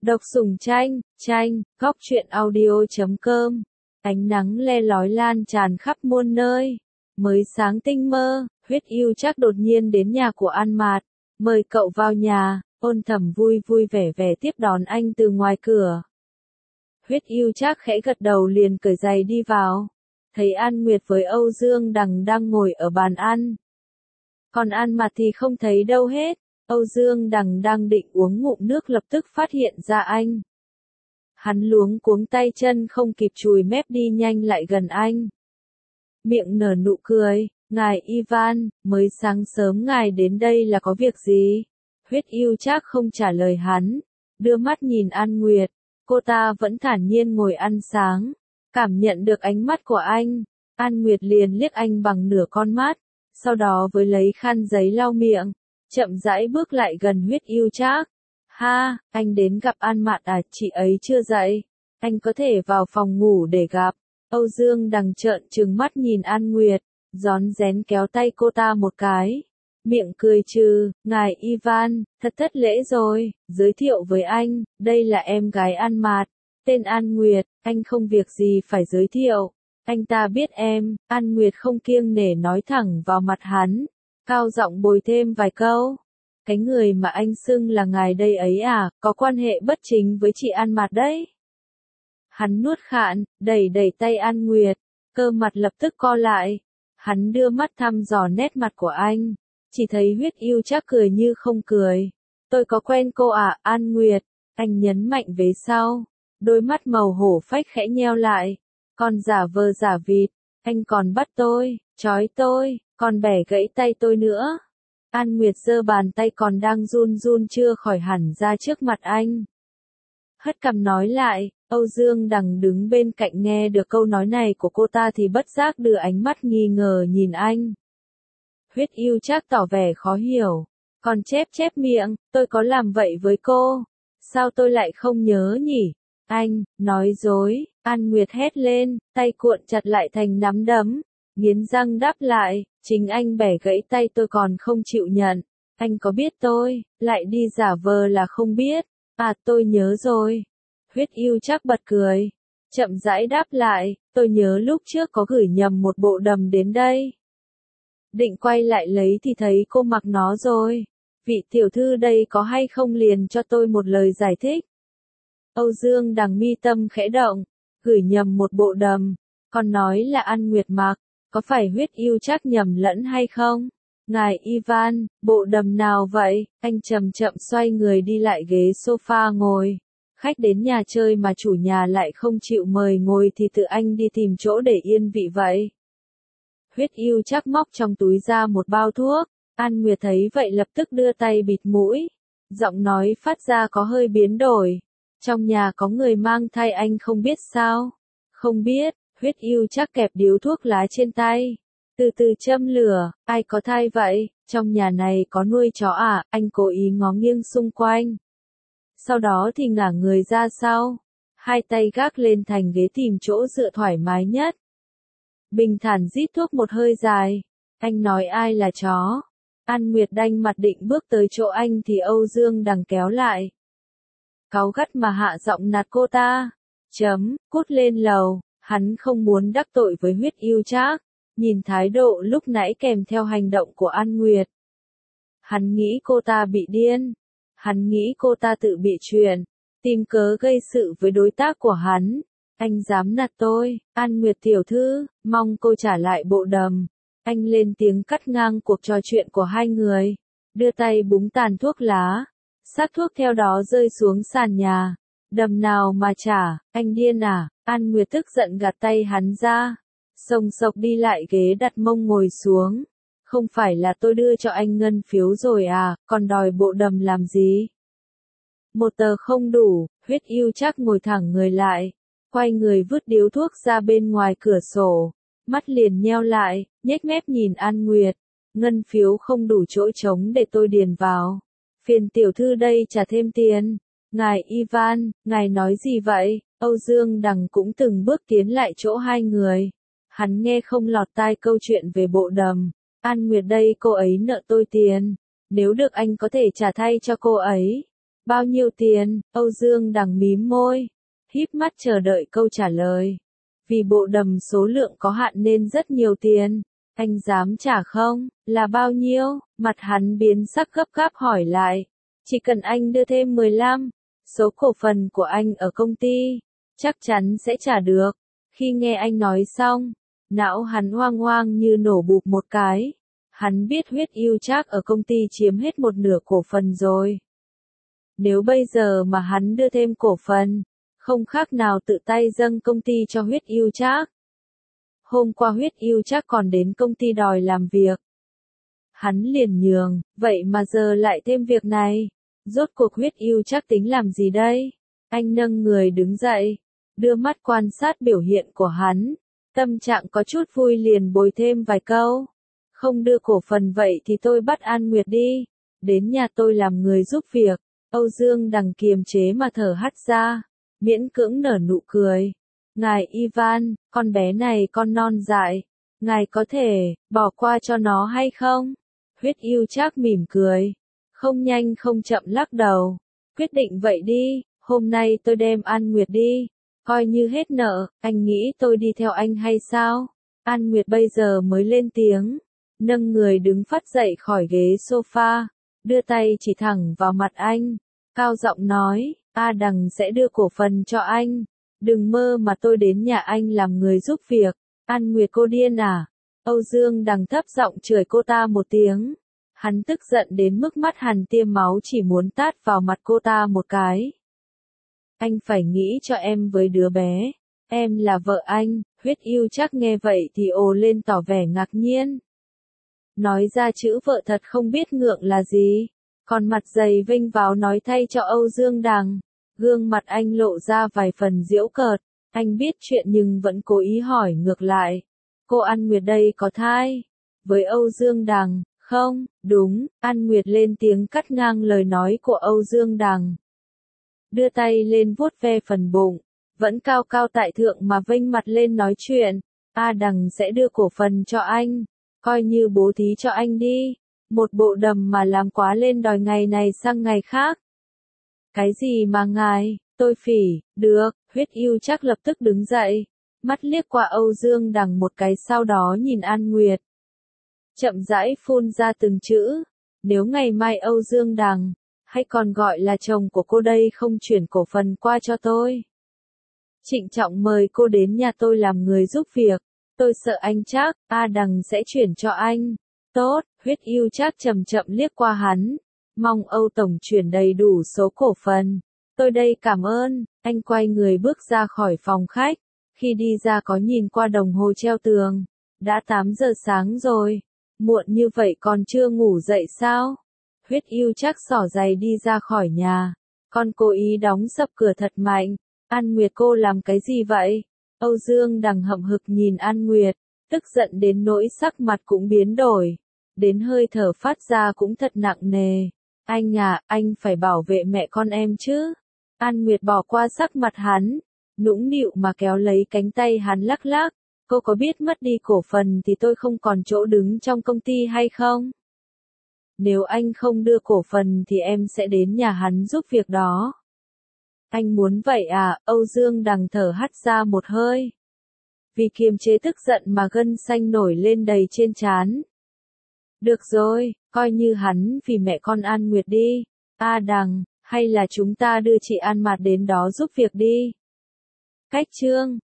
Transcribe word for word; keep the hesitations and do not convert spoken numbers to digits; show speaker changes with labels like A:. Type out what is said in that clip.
A: Độc sủng tranh, tranh, góc truyện audio chấm com. Ánh nắng le lói lan tràn khắp muôn nơi. Mới sáng tinh mơ, Huyết Yêu Trác đột nhiên đến nhà của An Mạt, mời cậu vào nhà. Ôn Thẩm vui vui vẻ vẻ tiếp đón anh từ ngoài cửa. Huyết Yêu Trác khẽ gật đầu liền cởi giày đi vào. Thấy An Nguyệt với Âu Dương Đằng đang ngồi ở bàn ăn. Còn An Mạt thì không thấy đâu hết. Âu Dương Đằng đang định uống ngụm nước lập tức phát hiện ra anh. Hắn luống cuống tay chân không kịp chùi mép đi nhanh lại gần anh. Miệng nở nụ cười, ngài Ivan, mới sáng sớm ngài đến đây là có việc gì? Huyết Yêu Trác không trả lời hắn, đưa mắt nhìn An Nguyệt, cô ta vẫn thản nhiên ngồi ăn sáng, cảm nhận được ánh mắt của anh. An Nguyệt liền liếc anh bằng nửa con mắt, sau đó với lấy khăn giấy lau miệng, chậm rãi bước lại gần Huyết Yêu Trác. Ha, anh đến gặp An Mạt à, chị ấy chưa dậy, anh có thể vào phòng ngủ để gặp. Âu Dương Đằng trợn trừng mắt nhìn An Nguyệt, rón rén kéo tay cô ta một cái, miệng cười trừ, ngài Ivan, thật thất lễ rồi, giới thiệu với anh, đây là em gái An Mạt, tên An Nguyệt, anh không việc gì phải giới thiệu, anh ta biết em. An Nguyệt không kiêng nể nói thẳng vào mặt hắn, cao giọng bồi thêm vài câu. Cái người mà anh xưng là ngài đây ấy à, có quan hệ bất chính với chị An Mạt đấy. Hắn nuốt khạn, đẩy đẩy tay An Nguyệt, cơ mặt lập tức co lại. Hắn đưa mắt thăm dò nét mặt của anh, chỉ thấy Huyết Yêu Trác cười như không cười. Tôi có quen cô à, An Nguyệt, anh nhấn mạnh về sau, đôi mắt màu hổ phách khẽ nheo lại. Còn giả vờ giả vịt, anh còn bắt tôi, trói tôi, còn bẻ gãy tay tôi nữa. An Nguyệt giơ bàn tay còn đang run run chưa khỏi hẳn ra trước mặt anh. Hất cằm nói lại. Âu Dương Đằng đứng bên cạnh nghe được câu nói này của cô ta thì bất giác đưa ánh mắt nghi ngờ nhìn anh. Huyết Yêu Trác tỏ vẻ khó hiểu, còn chép chép miệng, tôi có làm vậy với cô? Sao tôi lại không nhớ nhỉ? Anh, nói dối, An Nguyệt hét lên, tay cuộn chặt lại thành nắm đấm, nghiến răng đáp lại, chính anh bẻ gãy tay tôi còn không chịu nhận, anh có biết tôi, lại đi giả vờ là không biết, à tôi nhớ rồi. Huyết Yêu Trác bật cười, chậm rãi đáp lại, tôi nhớ lúc trước có gửi nhầm một bộ đầm đến đây. Định quay lại lấy thì thấy cô mặc nó rồi, vị tiểu thư đây có hay không liền cho tôi một lời giải thích. Âu Dương Đằng mi tâm khẽ động, gửi nhầm một bộ đầm, còn nói là An Nguyệt mặc, có phải Huyết Yêu Trác nhầm lẫn hay không? Ngài Ivan, bộ đầm nào vậy? Anh chậm chậm xoay người đi lại ghế sofa ngồi. Khách đến nhà chơi mà chủ nhà lại không chịu mời ngồi thì tự anh đi tìm chỗ để yên vị vậy. Huyết Yêu Trác móc trong túi ra một bao thuốc, An Nguyệt thấy vậy lập tức đưa tay bịt mũi, giọng nói phát ra có hơi biến đổi. Trong nhà có người mang thai anh không biết sao? Không biết. Huyết Yêu Trác kẹp điếu thuốc lá trên tay, từ từ châm lửa, ai có thai vậy? Trong nhà này có nuôi chó à? Anh cố ý ngó nghiêng xung quanh. Sau đó thì ngả người ra sau, hai tay gác lên thành ghế tìm chỗ dựa thoải mái nhất. Bình thản rít thuốc một hơi dài, anh nói ai là chó? An Nguyệt đanh mặt định bước tới chỗ anh thì Âu Dương Đằng kéo lại. Cáu gắt mà hạ giọng nạt cô ta, chấm, cút lên lầu, hắn không muốn đắc tội với Huyết Yêu Trác, nhìn thái độ lúc nãy kèm theo hành động của An Nguyệt. Hắn nghĩ cô ta bị điên. Hắn nghĩ cô ta tự bị chuyện, tìm cớ gây sự với đối tác của hắn. Anh dám nạt tôi, An Nguyệt tiểu thư, mong cô trả lại bộ đầm. Anh lên tiếng cắt ngang cuộc trò chuyện của hai người, đưa tay búng tàn thuốc lá. Xác thuốc theo đó rơi xuống sàn nhà. Đầm nào mà trả, anh điên à? An Nguyệt tức giận gạt tay hắn ra, sồng sộc đi lại ghế đặt mông ngồi xuống. Không phải là tôi đưa cho anh ngân phiếu rồi à, còn đòi bộ đầm làm gì? Một tờ không đủ. Huyết Yêu Trác ngồi thẳng người lại, quay người vứt điếu thuốc ra bên ngoài cửa sổ, mắt liền nheo lại, nhếch mép nhìn An Nguyệt. Ngân phiếu không đủ chỗ trống để tôi điền vào. Phiền tiểu thư đây trả thêm tiền. Ngài Ivan, ngài nói gì vậy? Âu Dương Đằng cũng từng bước tiến lại chỗ hai người. Hắn nghe không lọt tai câu chuyện về bộ đầm. An Nguyệt đây cô ấy nợ tôi tiền, nếu được anh có thể trả thay cho cô ấy. Bao nhiêu tiền? Âu Dương Đằng mím môi, híp mắt chờ đợi câu trả lời. Vì bộ đầm số lượng có hạn nên rất nhiều tiền. Anh dám trả không? Là bao nhiêu? Mặt hắn biến sắc gấp gáp hỏi lại. Chỉ cần anh đưa thêm mười lăm, số cổ phần của anh ở công ty, chắc chắn sẽ trả được. Khi nghe anh nói xong, não hắn hoang hoang như nổ bụp một cái. Hắn biết Huyết Yêu Trác ở công ty chiếm hết một nửa cổ phần rồi. Nếu bây giờ mà hắn đưa thêm cổ phần, không khác nào tự tay dâng công ty cho Huyết Yêu Trác. Hôm qua Huyết Yêu Trác còn đến công ty đòi làm việc. Hắn liền nhường, vậy mà giờ lại thêm việc này. Rốt cuộc Huyết Yêu Trác tính làm gì đây? Anh nâng người đứng dậy, đưa mắt quan sát biểu hiện của hắn. Tâm trạng có chút vui liền bồi thêm vài câu. Không đưa cổ phần vậy thì tôi bắt An Nguyệt đi. Đến nhà tôi làm người giúp việc. Âu Dương Đằng kiềm chế mà thở hắt ra. Miễn cưỡng nở nụ cười. Ngài Ivan, con bé này con non dại. Ngài có thể bỏ qua cho nó hay không? Huyết Yêu Trác mỉm cười. Không nhanh không chậm lắc đầu. Quyết định vậy đi, hôm nay tôi đem An Nguyệt đi. Coi như hết nợ, anh nghĩ tôi đi theo anh hay sao? An Nguyệt bây giờ mới lên tiếng. Nâng người đứng phắt dậy khỏi ghế sofa. Đưa tay chỉ thẳng vào mặt anh. Cao giọng nói, A Đằng sẽ đưa cổ phần cho anh. Đừng mơ mà tôi đến nhà anh làm người giúp việc. An Nguyệt cô điên à? Âu Dương Đằng thấp giọng chửi cô ta một tiếng. Hắn tức giận đến mức mắt hằn tiêm máu chỉ muốn tát vào mặt cô ta một cái. Anh phải nghĩ cho em với đứa bé. Em là vợ anh. Huyết Yêu Trác nghe vậy thì ồ lên tỏ vẻ ngạc nhiên. Nói ra chữ vợ thật không biết ngượng là gì. Còn mặt dày vênh váo nói thay cho Âu Dương Đằng. Gương mặt anh lộ ra vài phần giễu cợt. Anh biết chuyện nhưng vẫn cố ý hỏi ngược lại. Cô An Nguyệt đây có thai? Với Âu Dương Đằng, không, đúng, An Nguyệt lên tiếng cắt ngang lời nói của Âu Dương Đằng. Đưa tay lên vuốt ve phần bụng, vẫn cao cao tại thượng mà vênh mặt lên nói chuyện. A Đằng sẽ đưa cổ phần cho anh, coi như bố thí cho anh đi. Một bộ đầm mà làm quá lên đòi ngày này sang ngày khác. Cái gì mà ngài, tôi phỉ, được, Huyết Yêu Trác lập tức đứng dậy, mắt liếc qua Âu Dương Đằng một cái sau đó nhìn An Nguyệt. Chậm rãi phun ra từng chữ, nếu ngày mai Âu Dương Đằng, hay còn gọi là chồng của cô đây không chuyển cổ phần qua cho tôi. Trịnh trọng mời cô đến nhà tôi làm người giúp việc, tôi sợ anh Trác, A Đằng sẽ chuyển cho anh. Tốt, Huyết Yêu Trác chậm chậm liếc qua hắn, mong Âu Tổng chuyển đầy đủ số cổ phần. Tôi đây cảm ơn, anh quay người bước ra khỏi phòng khách, khi đi ra có nhìn qua đồng hồ treo tường, đã tám giờ sáng rồi, muộn như vậy còn chưa ngủ dậy sao? Huyết Yêu Trác xỏ giày đi ra khỏi nhà, con cố ý đóng sập cửa thật mạnh. An Nguyệt cô làm cái gì vậy? Âu Dương Đằng hậm hực nhìn An Nguyệt, tức giận đến nỗi sắc mặt cũng biến đổi, đến hơi thở phát ra cũng thật nặng nề. Anh à, anh phải bảo vệ mẹ con em chứ. An Nguyệt bỏ qua sắc mặt hắn, nũng nịu mà kéo lấy cánh tay hắn lắc lắc. Cô có biết mất đi cổ phần thì tôi không còn chỗ đứng trong công ty hay không? Nếu anh không đưa cổ phần thì em sẽ đến nhà hắn giúp việc đó. Anh muốn vậy à? Âu Dương Đằng thở hắt ra một hơi. Vì kiềm chế tức giận mà gân xanh nổi lên đầy trên trán. Được rồi, coi như hắn vì mẹ con An Nguyệt đi. A Đằng, hay là chúng ta đưa chị An Mạt đến đó giúp việc đi. Cách chương